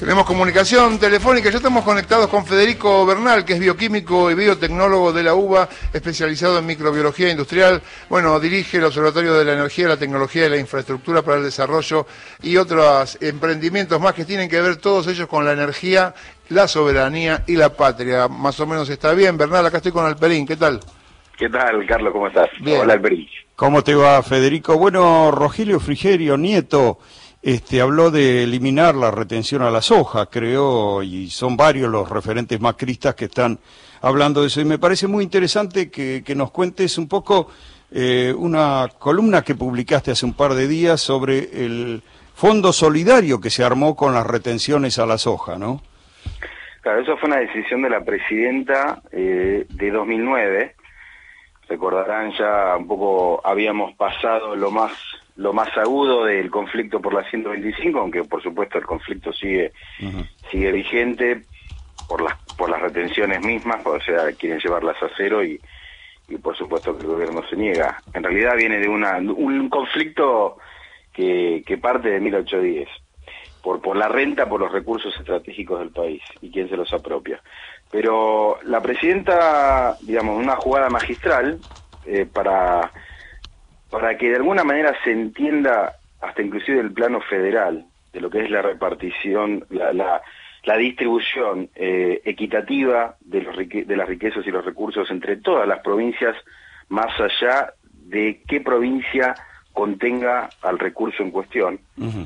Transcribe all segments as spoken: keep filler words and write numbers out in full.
Tenemos comunicación telefónica, ya estamos conectados con Federico Bernal, que es bioquímico y biotecnólogo de la UBA, especializado en microbiología industrial. Bueno, dirige el Observatorio de la Energía, la Tecnología y la Infraestructura para el Desarrollo y otros emprendimientos más que tienen que ver todos ellos con la energía, la soberanía y la patria. Más o menos está bien. Bernal, acá estoy con Alperín, ¿qué tal? ¿Qué tal, Carlos? ¿Cómo estás? Bien. Hola, Alperín. ¿Cómo te va, Federico? Bueno, Rogelio Frigerio Nieto este, habló de eliminar la retención a la soja, creo, y son varios los referentes macristas que están hablando de eso. Y me parece muy interesante que, que nos cuentes un poco eh, una columna que publicaste hace un par de días sobre el fondo solidario que se armó con las retenciones a la soja, ¿no? Claro, eso fue una decisión de la presidenta eh, de dos mil nueve. Recordarán, ya un poco habíamos pasado lo más lo más agudo del conflicto por la ciento veinticinco, aunque por supuesto el conflicto sigue uh-huh. sigue vigente por las por las retenciones mismas, o sea, quieren llevarlas a cero y, y por supuesto que el gobierno se niega. En realidad viene de una un conflicto que, que parte de mil ochocientos diez, por por la renta, por los recursos estratégicos del país y quién se los apropia. Pero la presidenta, digamos, una jugada magistral eh, para para que de alguna manera se entienda, hasta inclusive el plano federal, de lo que es la repartición, la, la, la distribución eh, equitativa de, los rique de las riquezas y los recursos entre todas las provincias, más allá de qué provincia contenga al recurso en cuestión. Uh-huh.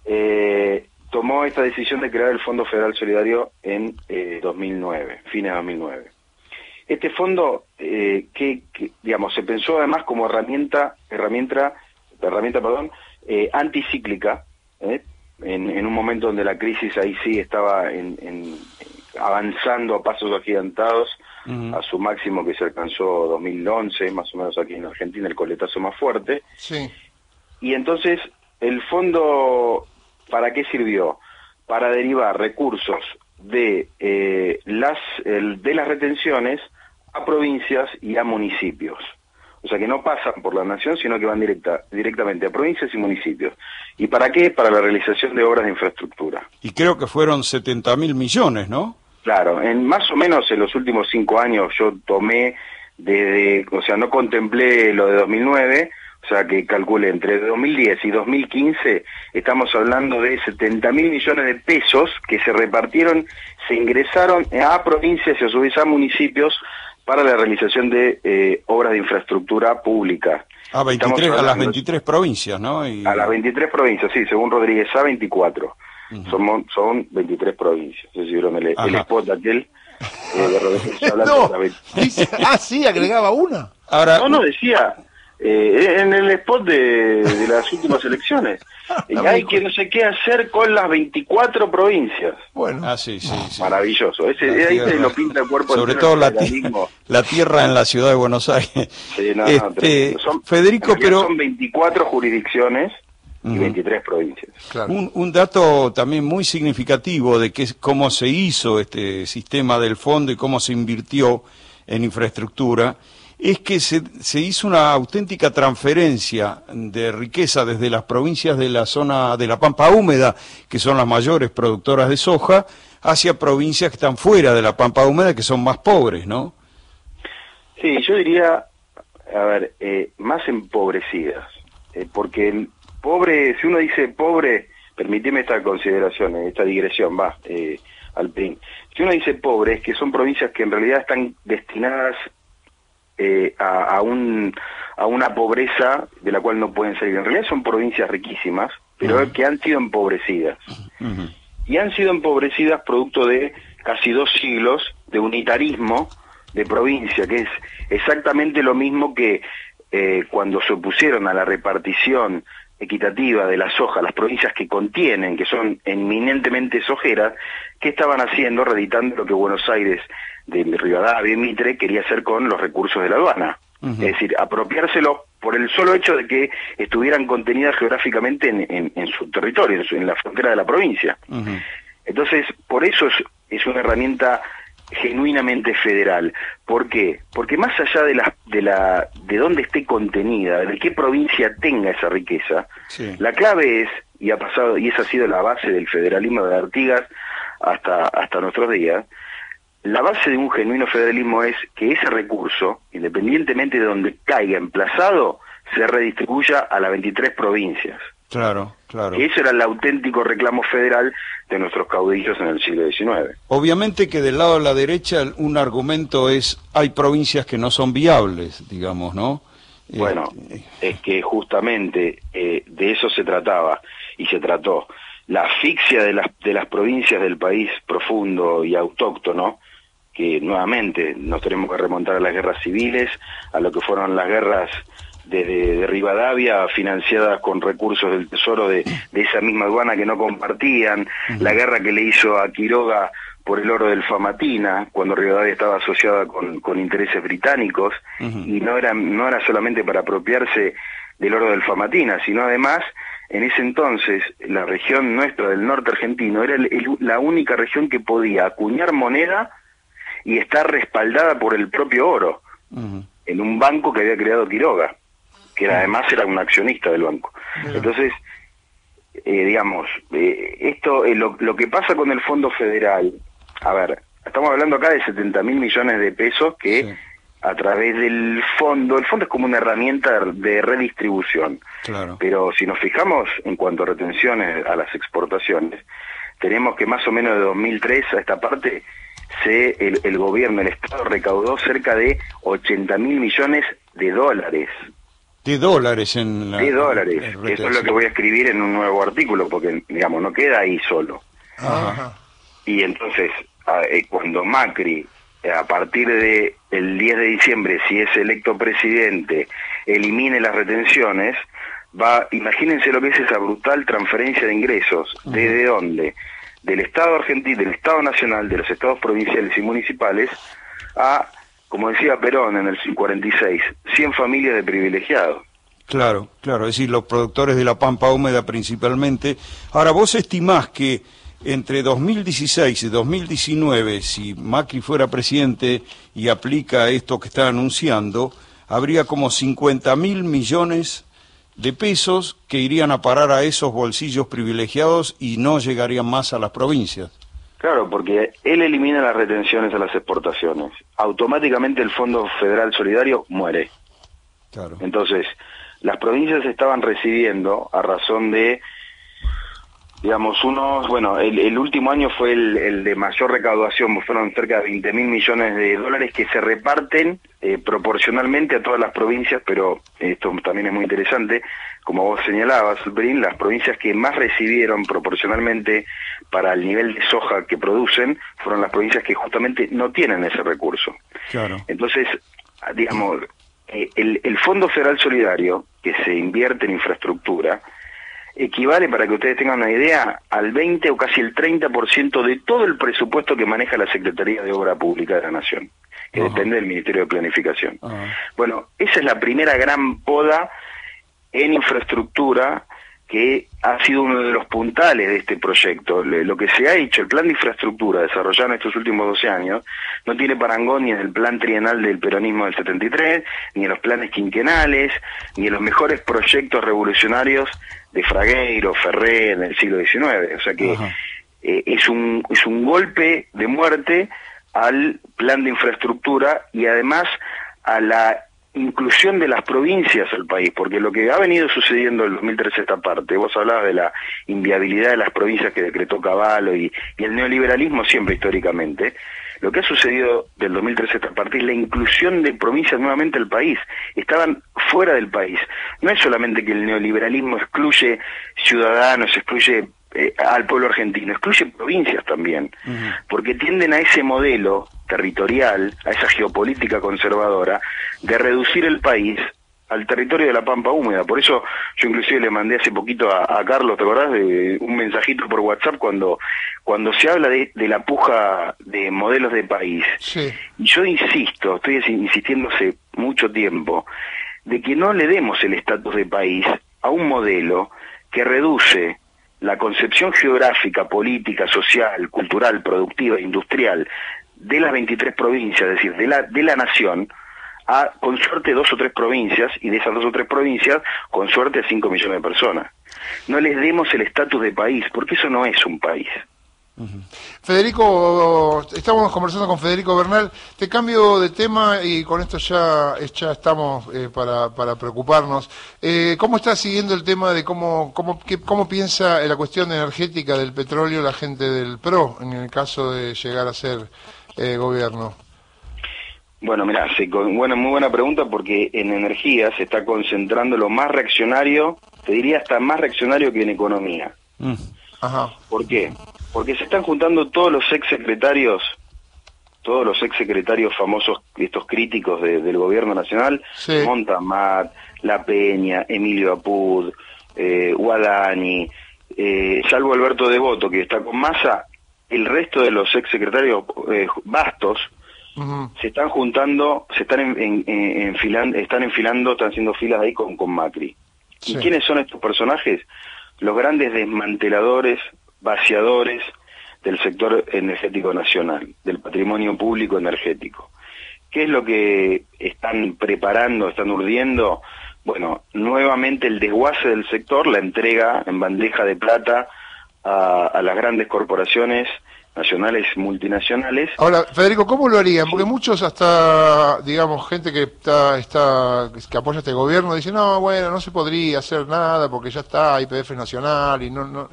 eh, tomó esta decisión de crear el Fondo Federal Solidario en eh, dos mil nueve, fines de dos mil nueve. Este fondo, eh, que, que digamos, se pensó además como herramienta, herramienta, herramienta, perdón, eh, anticíclica, ¿eh? en, en un momento donde la crisis ahí sí estaba en, en, avanzando a pasos agigantados, uh-huh. a su máximo que se alcanzó dos mil once, más o menos aquí en Argentina, el coletazo más fuerte. Sí. Y entonces, el fondo, ¿para qué sirvió? Para derivar recursos de eh, las el, de las retenciones a provincias y a municipios. O sea, que no pasan por la nación, sino que van directa, directamente a provincias y municipios. ¿Y para qué? Para la realización de obras de infraestructura. Y creo que fueron setenta mil millones, ¿no? Claro, en más o menos en los últimos cinco años yo tomé, desde, o sea, no contemplé lo de dos mil nueve, o sea, que calculé entre dos mil diez y dos mil quince, estamos hablando de setenta mil millones de pesos que se repartieron, se ingresaron a provincias y a su vez a municipios para la realización de eh, obras de infraestructura pública. A, veintitrés, a las veintitrés provincias, ¿no? Y... A las veintitrés provincias, sí, según Rodríguez A, veinticuatro. Uh-huh. Son, son veintitrés provincias. No sé si vieron el, el spot aquel eh, de Rodríguez. No, dice, ah, sí, agregaba una. Ahora, no, no, decía... Eh, en el spot de, de las últimas elecciones. Y hay que no sé qué hacer con las veinticuatro provincias. Bueno, ah, sí, sí, sí. Maravilloso. Ese, de ahí se lo pinta el cuerpo. Sobre todo la, la tierra en la ciudad de Buenos Aires. Sí, no, este, no, son, Federico, pero son veinticuatro jurisdicciones y uh-huh. veintitrés provincias. Claro. Un, un dato también muy significativo de que cómo se hizo este sistema del fondo y cómo se invirtió en infraestructura es que se, se hizo una auténtica transferencia de riqueza desde las provincias de la zona de la Pampa Húmeda, que son las mayores productoras de soja, hacia provincias que están fuera de la Pampa Húmeda, que son más pobres, ¿no? Sí, yo diría, a ver, eh, más empobrecidas, eh, porque el pobre, si uno dice pobre, permíteme esta consideración, esta digresión, va, eh, Alperín. Si uno dice pobre, es que son provincias que en realidad están destinadas Eh, a, a, un, a una pobreza de la cual no pueden salir. En realidad son provincias riquísimas, pero uh-huh. que han sido empobrecidas. Uh-huh. Y han sido empobrecidas producto de casi dos siglos de unitarismo de provincia, que es exactamente lo mismo que eh, cuando se opusieron a la repartición equitativa de la soja, las provincias que contienen, que son eminentemente sojeras, ¿qué estaban haciendo? Reeditando lo que Buenos Aires de Rivadavia y Mitre quería hacer con los recursos de la aduana. Uh-huh. Es decir, apropiárselo por el solo hecho de que estuvieran contenidas geográficamente en, en, en su territorio, en, su, en la frontera de la provincia. Uh-huh. Entonces, por eso es, es una herramienta genuinamente federal. ¿Por qué? Porque más allá de la, de la, de dónde esté contenida, de qué provincia tenga esa riqueza, sí. La clave es, y ha pasado, y esa ha sido la base del federalismo de Artigas hasta, hasta nuestros días, la base de un genuino federalismo es que ese recurso, independientemente de donde caiga emplazado, se redistribuya a las veintitrés provincias. Claro, claro. Y ese era el auténtico reclamo federal de nuestros caudillos en el siglo diecinueve. Obviamente que del lado de la derecha un argumento es, hay provincias que no son viables, digamos, ¿no? Bueno, eh, es que justamente eh, de eso se trataba, y se trató. La asfixia de las, de las provincias del país profundo y autóctono, que nuevamente nos tenemos que remontar a las guerras civiles, a lo que fueron las guerras de, de, de Rivadavia, financiadas con recursos del tesoro de, de esa misma aduana que no compartían, uh-huh. La guerra que le hizo a Quiroga por el oro del Famatina, cuando Rivadavia estaba asociada con, con intereses británicos, uh-huh. Y no era, no era solamente para apropiarse del oro del Famatina, sino además, en ese entonces, la región nuestra del norte argentino era el, el, la única región que podía acuñar moneda y estar respaldada por el propio oro, uh-huh. En un banco que había creado Quiroga, que era, además era un accionista del banco. Uh-huh. Entonces, eh, digamos, eh, esto eh, lo, lo que pasa con el Fondo Federal, a ver, estamos hablando acá de setenta mil millones de pesos que sí. A través del fondo, el fondo es como una herramienta de redistribución, claro. Pero si nos fijamos en cuanto a retenciones a las exportaciones, tenemos que más o menos de dos mil tres a esta parte, se, el, el gobierno, el Estado recaudó cerca de ochenta mil millones de dólares. De dólares en la... De dólares, eso es lo que voy a escribir en un nuevo artículo, porque, digamos, no queda ahí solo. Ajá. Y entonces, cuando Macri, a partir de el diez de diciembre, si es electo presidente, elimine las retenciones, va, imagínense lo que es esa brutal transferencia de ingresos. Uh-huh. ¿Desde dónde? Del Estado argentino, del Estado nacional, de los estados provinciales y municipales, a, como decía Perón en el cuarenta y seis, cien familias de privilegiados. Claro, claro, es decir, los productores de la pampa húmeda principalmente. Ahora, vos estimás que entre dos mil dieciséis y dos mil diecinueve, si Macri fuera presidente y aplica esto que está anunciando, habría como cincuenta mil millones de pesos que irían a parar a esos bolsillos privilegiados y no llegarían más a las provincias. Claro, porque él elimina las retenciones a las exportaciones. Automáticamente el Fondo Federal Solidario muere. Claro. Entonces, las provincias estaban recibiendo a razón de... Digamos, unos, bueno, el, el último año fue el, el de mayor recaudación, fueron cerca de veinte mil millones de dólares que se reparten eh, proporcionalmente a todas las provincias, pero esto también es muy interesante, como vos señalabas, Brin, las provincias que más recibieron proporcionalmente para el nivel de soja que producen fueron las provincias que justamente no tienen ese recurso. Claro. Entonces, digamos, eh, el, el Fondo Federal Solidario, que se invierte en infraestructura, equivale, para que ustedes tengan una idea, al veinte o casi el treinta por ciento de todo el presupuesto que maneja la Secretaría de Obra Pública de la Nación, que uh-huh. depende del Ministerio de Planificación. Uh-huh. Bueno, esa es la primera gran poda en infraestructura que ha sido uno de los puntales de este proyecto. Lo que se ha hecho, el plan de infraestructura desarrollado en estos últimos doce años, no tiene parangón ni en el plan trienal del peronismo del setenta y tres, ni en los planes quinquenales, ni en los mejores proyectos revolucionarios de Fragueiro, Ferré en el siglo diecinueve. O sea que eh, es un es un golpe de muerte al plan de infraestructura y además a la inclusión de las provincias al país, porque lo que ha venido sucediendo en el dos mil trece esta parte, vos hablabas de la inviabilidad de las provincias que decretó Cavallo y, y el neoliberalismo siempre históricamente, lo que ha sucedido del dos mil trece esta parte es la inclusión de provincias nuevamente al país, estaban fuera del país, no es solamente que el neoliberalismo excluye ciudadanos, excluye eh, al pueblo argentino, excluye provincias también, uh-huh. porque tienden a ese modelo territorial, a esa geopolítica conservadora, de reducir el país al territorio de la pampa húmeda. Por eso yo inclusive le mandé hace poquito a, a Carlos, ¿te acordás? De un mensajito por WhatsApp cuando cuando se habla de, de la puja de modelos de país. Sí. Y yo insisto, estoy insistiendo hace mucho tiempo, de que no le demos el estatus de país a un modelo que reduce la concepción geográfica, política, social, cultural, productiva, industrial de las veintitrés provincias, es decir, de la, de la nación, a con suerte dos o tres provincias, y de esas dos o tres provincias, con suerte a cinco millones de personas. No les demos el estatus de país, porque eso no es un país. Uh-huh. Federico, estamos conversando con Federico Bernal. Te cambio de tema y con esto ya, ya estamos eh, para, para preocuparnos. Eh, ¿Cómo está siguiendo el tema de cómo, cómo, qué, cómo piensa en la cuestión energética del petróleo la gente del P R O en el caso de llegar a ser eh, gobierno? Bueno, mira, sí, bueno, muy buena pregunta, porque en energía se está concentrando lo más reaccionario, te diría hasta más reaccionario que en economía. Mm. Ajá. ¿Por qué? Porque se están juntando todos los exsecretarios, todos los exsecretarios famosos, estos críticos de, del gobierno nacional, sí. Montamat, La Peña, Emilio Apud, eh, Guadani, eh, salvo Alberto Devoto, que está con Massa, el resto de los exsecretarios eh, vastos, uh-huh. se están juntando, se están en, en, en, enfilando, están enfilando, están haciendo filas ahí con, con Macri. Sí. ¿Y quiénes son estos personajes? Los grandes desmanteladores, vaciadores del sector energético nacional, del patrimonio público energético. ¿Qué es lo que están preparando, están urdiendo? Bueno, nuevamente el desguace del sector, la entrega en bandeja de plata a, a las grandes corporaciones nacionales, multinacionales. Ahora, Federico, ¿cómo lo harían? Porque muchos hasta, digamos, gente que está, está, que apoya este gobierno, dice, no, bueno, no se podría hacer nada porque ya está Y P F nacional y no, no,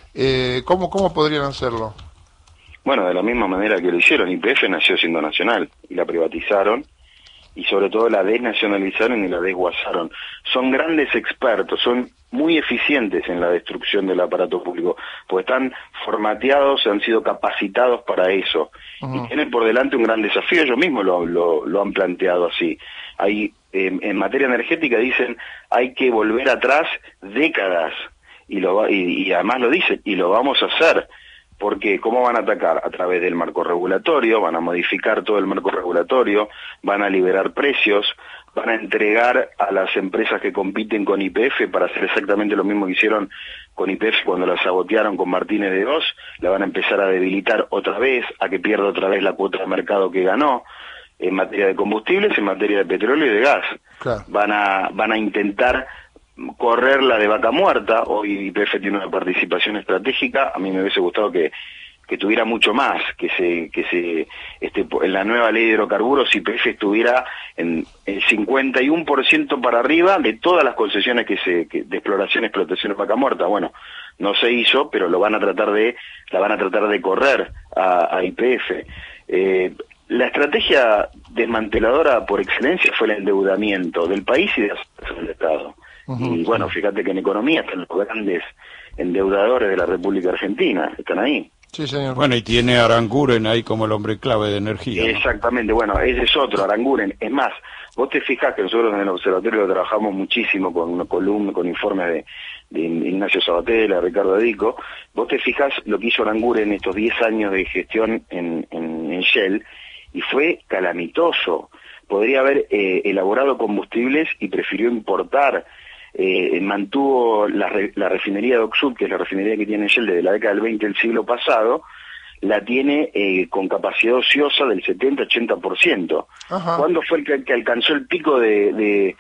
eh, ¿cómo, cómo podrían hacerlo? Bueno, de la misma manera que lo hicieron, Y P F nació siendo nacional y la privatizaron y sobre todo la desnacionalizaron y la desguazaron. Son grandes expertos, son muy eficientes en la destrucción del aparato público, pues están formateados, han sido capacitados para eso. Uh-huh. Y tienen por delante un gran desafío, ellos mismos lo, lo, lo han planteado así. Hay, eh, en materia energética dicen, hay que volver atrás décadas, y, lo, y, y además lo dicen, y lo vamos a hacer. Porque ¿cómo van a atacar? A través del marco regulatorio, van a modificar todo el marco regulatorio, van a liberar precios, van a entregar a las empresas que compiten con Y P F para hacer exactamente lo mismo que hicieron con Y P F cuando la sabotearon con Martínez de Oz, la van a empezar a debilitar otra vez, a que pierda otra vez la cuota de mercado que ganó, en materia de combustibles, en materia de petróleo y de gas. Claro. Van a, van a intentar correr la de vaca muerta. Hoy Y P F tiene una participación estratégica, a mí me hubiese gustado que, que tuviera mucho más, que se, que se, este, en la nueva ley de hidrocarburos Y P F estuviera en el cincuenta y uno por ciento para arriba de todas las concesiones que se, que, de exploración y explotación de vaca muerta. Bueno, no se hizo, pero lo van a tratar de, la van a tratar de correr a, a Y P F. Eh, la estrategia desmanteladora por excelencia fue el endeudamiento del país y de del Estado. Uh-huh. Y bueno, fíjate que en economía están los grandes endeudadores de la República Argentina, están ahí. Sí, señor. Bueno, y tiene a Aranguren ahí como el hombre clave de energía, ¿no? Exactamente, bueno, ese es otro, Aranguren. Es más, vos te fijás que nosotros en el observatorio trabajamos muchísimo con una columna, con informes de, de Ignacio Sabatella, Ricardo Adico. Vos te fijás lo que hizo Aranguren en estos diez años de gestión en, en, en Shell, y fue calamitoso. Podría haber eh, elaborado combustibles y prefirió importar. Eh, mantuvo la, la refinería de Oxud, que es la refinería que tiene Shell desde la década del veinte del siglo pasado, la tiene eh, con capacidad ociosa del setenta a ochenta por ciento. ¿Cuándo fue el que, que alcanzó el pico de, de,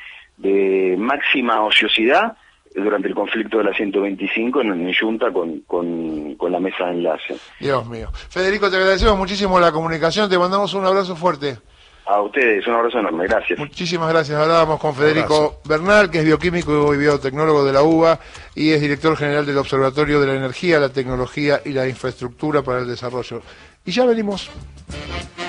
de máxima ociosidad? Durante el conflicto de la ciento veinticinco en, en Junta con, con, con la mesa de enlace. Dios mío. Federico, te agradecemos muchísimo la comunicación, te mandamos un abrazo fuerte. A ustedes, un abrazo enorme, gracias. Muchísimas gracias. Hablábamos con Federico Bernal, que es bioquímico y biotecnólogo de la UBA y es director general del Observatorio de la Energía, la Tecnología y la Infraestructura para el Desarrollo. Y ya venimos.